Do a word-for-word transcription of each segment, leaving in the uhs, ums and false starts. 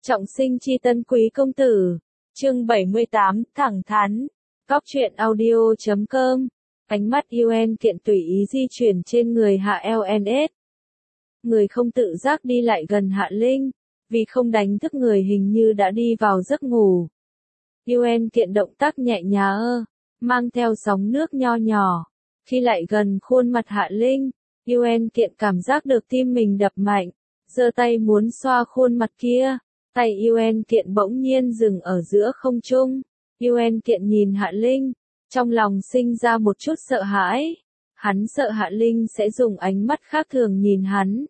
Trọng sinh chi tân quý công tử. Chương bảy mươi tám, thẳng thắn. Cóc truyện audio chấm com. Ánh mắt Yuen Kiện tùy ý di chuyển trên người Hạ lờ en ét. Người không tự giác đi lại gần Hạ Linh, vì không đánh thức người hình như đã đi vào giấc ngủ. Yuen Kiện động tác nhẹ nhàng, mang theo sóng nước nho nhỏ. Khi lại gần khuôn mặt Hạ Linh, Yuen Kiện cảm giác được tim mình đập mạnh, giơ tay muốn xoa khuôn mặt kia. Tay Yuen Kiện bỗng nhiên dừng ở giữa không trung. Yuen Kiện nhìn Hạ Linh, trong lòng sinh ra một chút sợ hãi. Hắn sợ Hạ Linh sẽ dùng ánh mắt khác thường nhìn hắn.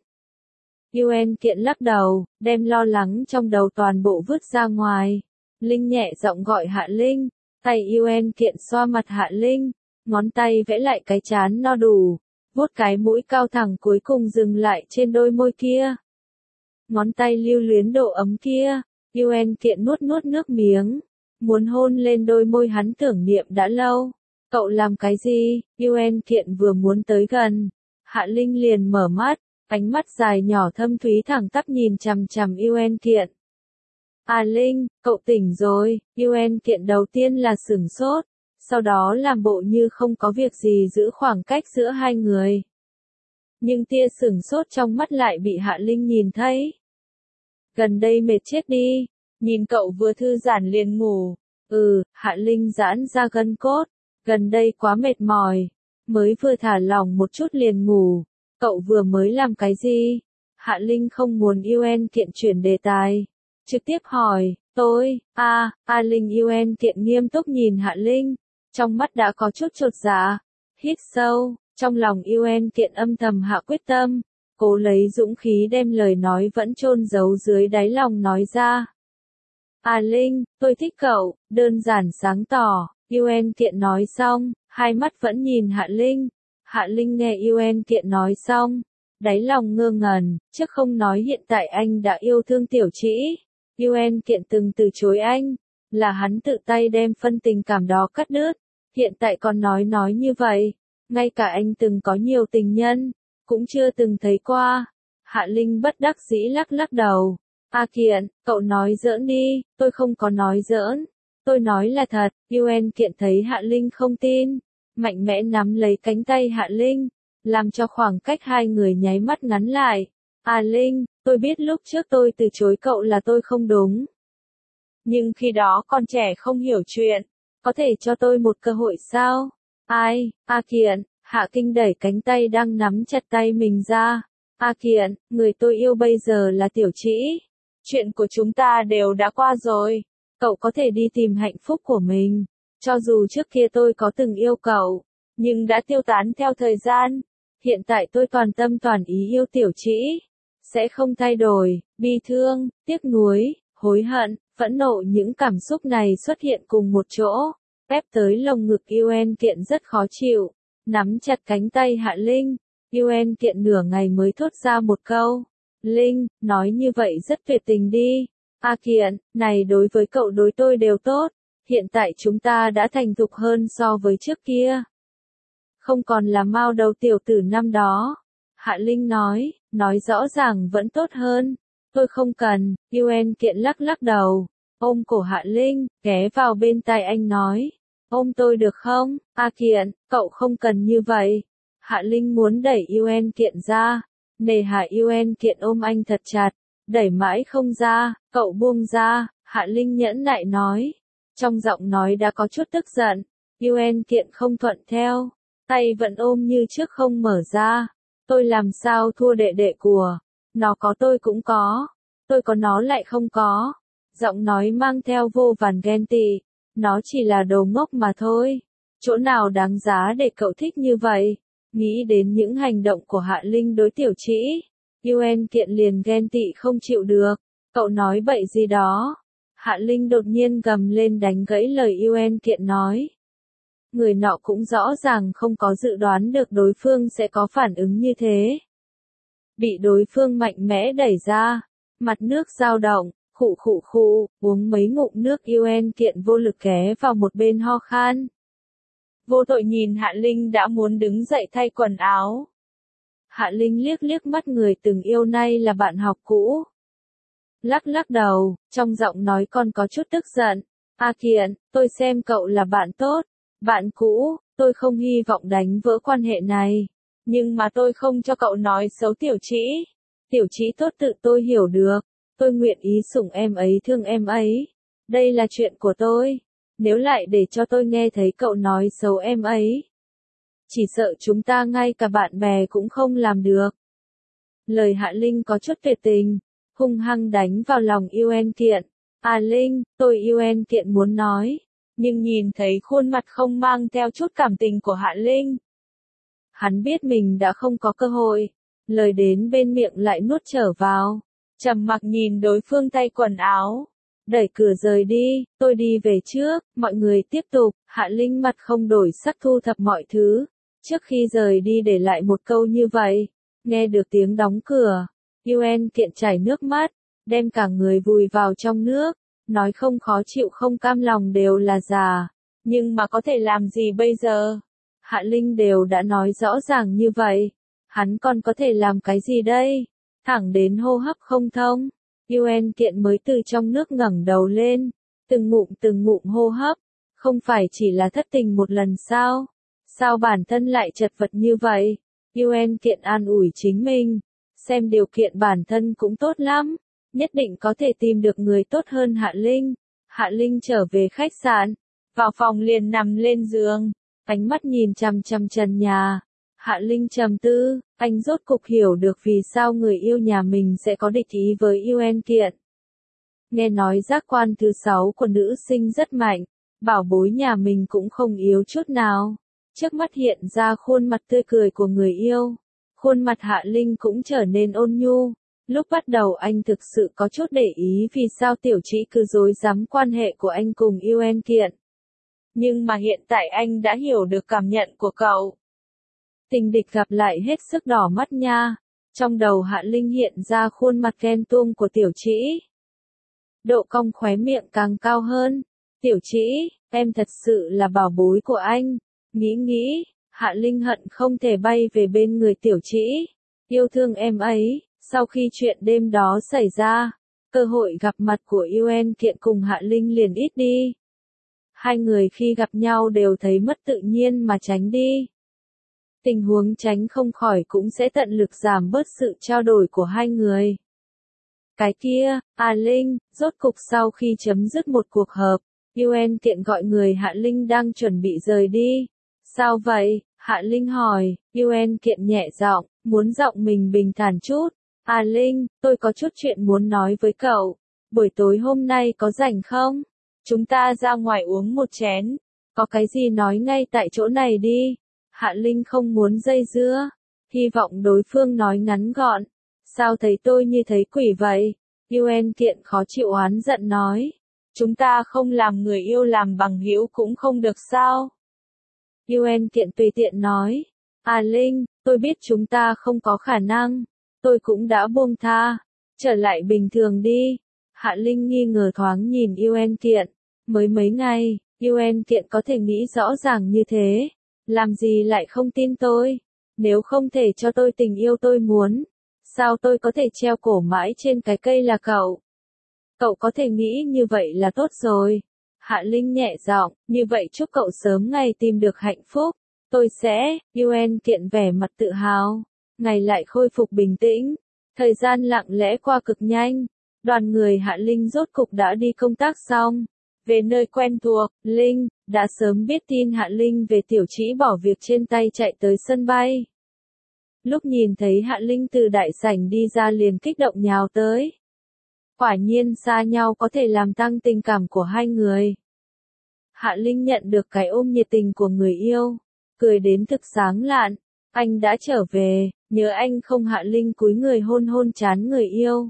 Yuen Kiện lắc đầu, đem lo lắng trong đầu toàn bộ vứt ra ngoài. Linh nhẹ giọng gọi Hạ Linh, tay Yuen Kiện xoa mặt Hạ Linh, ngón tay vẽ lại cái trán no đủ, vuốt cái mũi cao thẳng cuối cùng dừng lại trên đôi môi kia. Ngón tay lưu luyến độ ấm kia, Yuen Kiện nuốt nuốt nước miếng, muốn hôn lên đôi môi hắn tưởng niệm đã lâu. Cậu làm cái gì? Yuen Kiện vừa muốn tới gần, Hạ Linh liền mở mắt, ánh mắt dài nhỏ thâm thúy thẳng tắp nhìn chằm chằm Yuen Kiện. À Linh, cậu tỉnh rồi. Yuen Kiện đầu tiên là sửng sốt, sau đó làm bộ như không có việc gì giữ khoảng cách giữa hai người. Nhưng tia sửng sốt trong mắt lại bị Hạ Linh nhìn thấy. Gần đây mệt chết đi, nhìn cậu vừa thư giãn liền ngủ. Ừ, Hạ Linh giãn ra gân cốt, gần đây quá mệt mỏi, mới vừa thả lỏng một chút liền ngủ. Cậu vừa mới làm cái gì? Hạ Linh không muốn Yuen Kiện chuyển đề tài, trực tiếp hỏi. Tôi, a, à, a Linh. Yuen Kiện nghiêm túc nhìn Hạ Linh, trong mắt đã có chút chột dạ. Hít sâu, trong lòng Yuen Kiện âm thầm hạ quyết tâm, cố lấy dũng khí đem lời nói vẫn chôn giấu dưới đáy lòng nói ra. À Linh, tôi thích cậu, đơn giản sáng tỏ. Yuen Kiện nói xong, hai mắt vẫn nhìn Hạ Linh. Hạ Linh nghe Yuen Kiện nói xong, đáy lòng ngơ ngẩn, trước không nói hiện tại anh đã yêu thương Tiểu Trĩ. Yuen Kiện từng từ chối anh, là hắn tự tay đem phân tình cảm đó cắt đứt, hiện tại còn nói nói như vậy, ngay cả anh từng có nhiều tình nhân, cũng chưa từng thấy qua. Hạ Linh bất đắc dĩ lắc lắc đầu. A Kiện, cậu nói giỡn đi, tôi không có nói giỡn, tôi nói là thật. Yuen Kiện thấy Hạ Linh không tin, mạnh mẽ nắm lấy cánh tay Hạ Linh, làm cho khoảng cách hai người nháy mắt ngắn lại. À Linh, tôi biết lúc trước tôi từ chối cậu là tôi không đúng. Nhưng khi đó còn trẻ không hiểu chuyện, có thể cho tôi một cơ hội sao? Ai? A Kiện. Hạ Kinh đẩy cánh tay đang nắm chặt tay mình ra. A Kiện, người tôi yêu bây giờ là Tiểu Trĩ. Chuyện của chúng ta đều đã qua rồi. Cậu có thể đi tìm hạnh phúc của mình. Cho dù trước kia tôi có từng yêu cậu, nhưng đã tiêu tán theo thời gian. Hiện tại tôi toàn tâm toàn ý yêu Tiểu Trĩ. Sẽ không thay đổi. Bi thương, tiếc nuối, hối hận, phẫn nộ, những cảm xúc này xuất hiện cùng một chỗ, ép tới lồng ngực Yuen Kiện rất khó chịu. Nắm chặt cánh tay Hạ Linh, Yuen Kiện nửa ngày mới thốt ra một câu. Linh, nói như vậy rất tuyệt tình đi. A Kiện, này đối với cậu đối tôi đều tốt. Hiện tại chúng ta đã thành thục hơn so với trước kia. Không còn là mao đầu tiểu tử năm đó. Hạ Linh nói, nói rõ ràng vẫn tốt hơn. Tôi không cần. Yuen Kiện lắc lắc đầu, ôm cổ Hạ Linh, ghé vào bên tai anh nói. Ôm tôi được không? A Kiện, cậu không cần như vậy. Hạ Linh muốn đẩy Yuen Kiện ra, nề hà Yuen Kiện ôm anh thật chặt, đẩy mãi không ra. Cậu buông ra. Hạ Linh nhẫn nại nói, trong giọng nói đã có chút tức giận. Yuen Kiện không thuận theo, tay vẫn ôm như trước không mở ra. Tôi làm sao thua đệ đệ của nó, có tôi cũng có, tôi có nó lại không có. Giọng nói mang theo vô vàn ghen tị. Nó chỉ là đồ ngốc mà thôi. Chỗ nào đáng giá để cậu thích như vậy? Nghĩ đến những hành động của Hạ Linh đối Tiểu Trĩ, Yuen Kiện liền ghen tị không chịu được. Cậu nói bậy gì đó? Hạ Linh đột nhiên gầm lên đánh gãy lời Yuen Kiện nói. Người nọ cũng rõ ràng không có dự đoán được đối phương sẽ có phản ứng như thế. Bị đối phương mạnh mẽ đẩy ra, mặt nước dao động. Khụ khụ khụ, uống mấy ngụm nước. Yuen Kiện vô lực ghé vào một bên ho khan. Vô tội nhìn Hạ Linh đã muốn đứng dậy thay quần áo. Hạ Linh liếc liếc mắt người từng yêu nay là bạn học cũ. lắc lắc đầu, trong giọng nói còn có chút tức giận. A Kiện, tôi xem cậu là bạn tốt, bạn cũ, tôi không hy vọng đánh vỡ quan hệ này. Nhưng mà tôi không cho cậu nói xấu Tiểu Trĩ. Tiểu Trĩ tốt tự tôi hiểu được. Tôi nguyện ý sủng em ấy thương em ấy. Đây là chuyện của tôi. Nếu lại để cho tôi nghe thấy cậu nói xấu em ấy, chỉ sợ chúng ta ngay cả bạn bè cũng không làm được. Lời Hạ Linh có chút tuyệt tình, hung hăng đánh vào lòng Yêu En Kiện. À Linh, tôi Yêu En Kiện muốn nói, nhưng nhìn thấy khuôn mặt không mang theo chút cảm tình của Hạ Linh, hắn biết mình đã không có cơ hội, lời đến bên miệng lại nuốt trở vào, trầm mặc nhìn đối phương tay quần áo, đẩy cửa rời đi, tôi đi về trước, mọi người tiếp tục. Hạ Linh mặt không đổi sắc thu thập mọi thứ, trước khi rời đi để lại một câu như vậy. Nghe được tiếng đóng cửa, Yêu En Kiện chảy nước mắt, đem cả người vùi vào trong nước, nói không khó chịu không cam lòng đều là giả, nhưng mà có thể làm gì bây giờ? Hạ Linh đều đã nói rõ ràng như vậy, hắn còn có thể làm cái gì đây? Thẳng đến hô hấp không thông, Yêu En Kiện mới từ trong nước ngẩng đầu lên, từng ngụm từng ngụm hô hấp, không phải chỉ là thất tình một lần sao? Sao bản thân lại chật vật như vậy? Yêu En Kiện an ủi chính mình, xem điều kiện bản thân cũng tốt lắm, nhất định có thể tìm được người tốt hơn Hạ Linh. Hạ Linh trở về khách sạn, vào phòng liền nằm lên giường, ánh mắt nhìn chằm chằm trần nhà. Hạ Linh trầm tư, anh rốt cục hiểu được vì sao người yêu nhà mình sẽ có địch ý với Yêu En Kiện. Nghe nói giác quan thứ sáu của nữ sinh rất mạnh, bảo bối nhà mình cũng không yếu chút nào. Trước mắt hiện ra khuôn mặt tươi cười của người yêu, khuôn mặt Hạ Linh cũng trở nên ôn nhu. Lúc bắt đầu anh thực sự có chút để ý vì sao Tiểu Trĩ cứ dối dám quan hệ của anh cùng Yêu En Kiện. Nhưng mà hiện tại anh đã hiểu được cảm nhận của cậu. Tình địch gặp lại hết sức đỏ mắt nha. Trong đầu Hạ Linh hiện ra khuôn mặt ghen tuông của Tiểu Trĩ. Độ cong khóe miệng càng cao hơn. Tiểu Trĩ, em thật sự là bảo bối của anh. Nghĩ nghĩ, Hạ Linh hận không thể bay về bên người Tiểu Trĩ. Yêu thương em ấy. Sau khi chuyện đêm đó xảy ra, cơ hội gặp mặt của Yêu En Kiện cùng Hạ Linh liền ít đi. Hai người khi gặp nhau đều thấy mất tự nhiên mà tránh đi. Tình huống tránh không khỏi cũng sẽ tận lực giảm bớt sự trao đổi của hai người. Cái kia, à Linh, rốt cục sau khi chấm dứt một cuộc họp, Yêu En Kiện gọi người Hạ Linh đang chuẩn bị rời đi. Sao vậy? Hạ Linh hỏi. Yêu En Kiện nhẹ giọng, muốn giọng mình bình thản chút. À Linh, tôi có chút chuyện muốn nói với cậu. Buổi tối hôm nay có rảnh không? Chúng ta ra ngoài uống một chén. Có cái gì nói ngay tại chỗ này đi. Hạ Linh không muốn dây dưa. Hy vọng đối phương nói ngắn gọn. Sao thấy tôi như thấy quỷ vậy? Yêu En Kiện khó chịu oán giận nói. Chúng ta không làm người yêu làm bằng hữu cũng không được sao? Yêu En Kiện tùy tiện nói. À Linh, tôi biết chúng ta không có khả năng. Tôi cũng đã buông tha. Trở lại bình thường đi. Hạ Linh nghi ngờ thoáng nhìn Yêu En Kiện. Mới mấy ngày, Yêu En Kiện có thể nghĩ rõ ràng như thế. Làm gì lại không tin tôi? Nếu không thể cho tôi tình yêu tôi muốn, sao tôi có thể treo cổ mãi trên cái cây là cậu? Cậu có thể nghĩ như vậy là tốt rồi. Hạ Linh nhẹ giọng, như vậy chúc cậu sớm ngày tìm được hạnh phúc. Tôi sẽ. Yêu En Kiện vẻ mặt tự hào. Ngày lại khôi phục bình tĩnh. Thời gian lặng lẽ qua cực nhanh. Đoàn người Hạ Linh rốt cục đã đi công tác xong. Về nơi quen thuộc, Linh đã sớm biết tin Hạ Linh về Tiểu Trĩ bỏ việc trên tay chạy tới sân bay. Lúc nhìn thấy Hạ Linh từ đại sảnh đi ra liền kích động nhào tới. Quả nhiên xa nhau có thể làm tăng tình cảm của hai người. Hạ Linh nhận được cái ôm nhiệt tình của người yêu, cười đến thực sáng lạn. Anh đã trở về, nhớ anh không? Hạ Linh cúi người hôn hôn trán người yêu.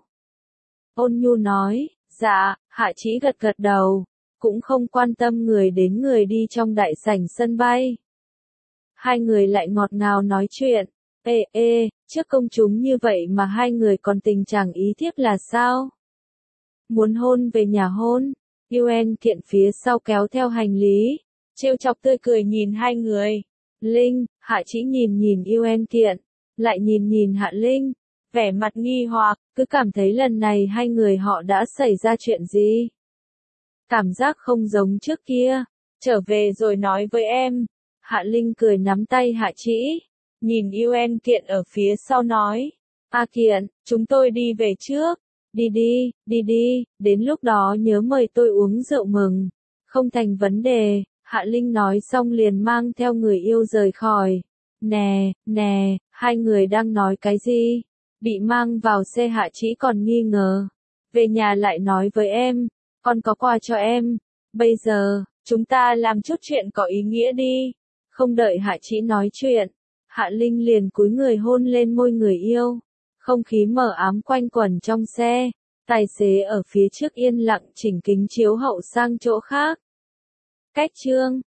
Ôn nhu nói, dạ. Hạ Trĩ gật gật đầu, cũng không quan tâm người đến người đi trong đại sảnh sân bay. Hai người lại ngọt ngào nói chuyện. Ê ê, trước công chúng như vậy mà hai người còn tình trạng ý thiếp là sao? Muốn hôn về nhà hôn. Yêu En Kiện phía sau kéo theo hành lý, trêu chọc tươi cười nhìn hai người. Linh, Hạ Trĩ nhìn nhìn Yêu En Kiện, lại nhìn nhìn Hạ Linh, vẻ mặt nghi hoặc, cứ cảm thấy lần này hai người họ đã xảy ra chuyện gì. Cảm giác không giống trước kia, trở về rồi nói với em. Hạ Linh cười nắm tay Hạ Trĩ, nhìn Yêu En Kiện ở phía sau nói, A Kiện, chúng tôi đi về trước, đi đi, đi đi, đến lúc đó nhớ mời tôi uống rượu mừng, không thành vấn đề. Hạ Linh nói xong liền mang theo người yêu rời khỏi. Nè, nè, hai người đang nói cái gì? Bị mang vào xe Hạ Trĩ còn nghi ngờ. Về nhà lại nói với em, con có quà cho em. Bây giờ, chúng ta làm chút chuyện có ý nghĩa đi. Không đợi Hạ Trĩ nói chuyện, Hạ Linh liền cúi người hôn lên môi người yêu. Không khí mờ ám quanh quẩn trong xe. Tài xế ở phía trước yên lặng chỉnh kính chiếu hậu sang chỗ khác. Cách chương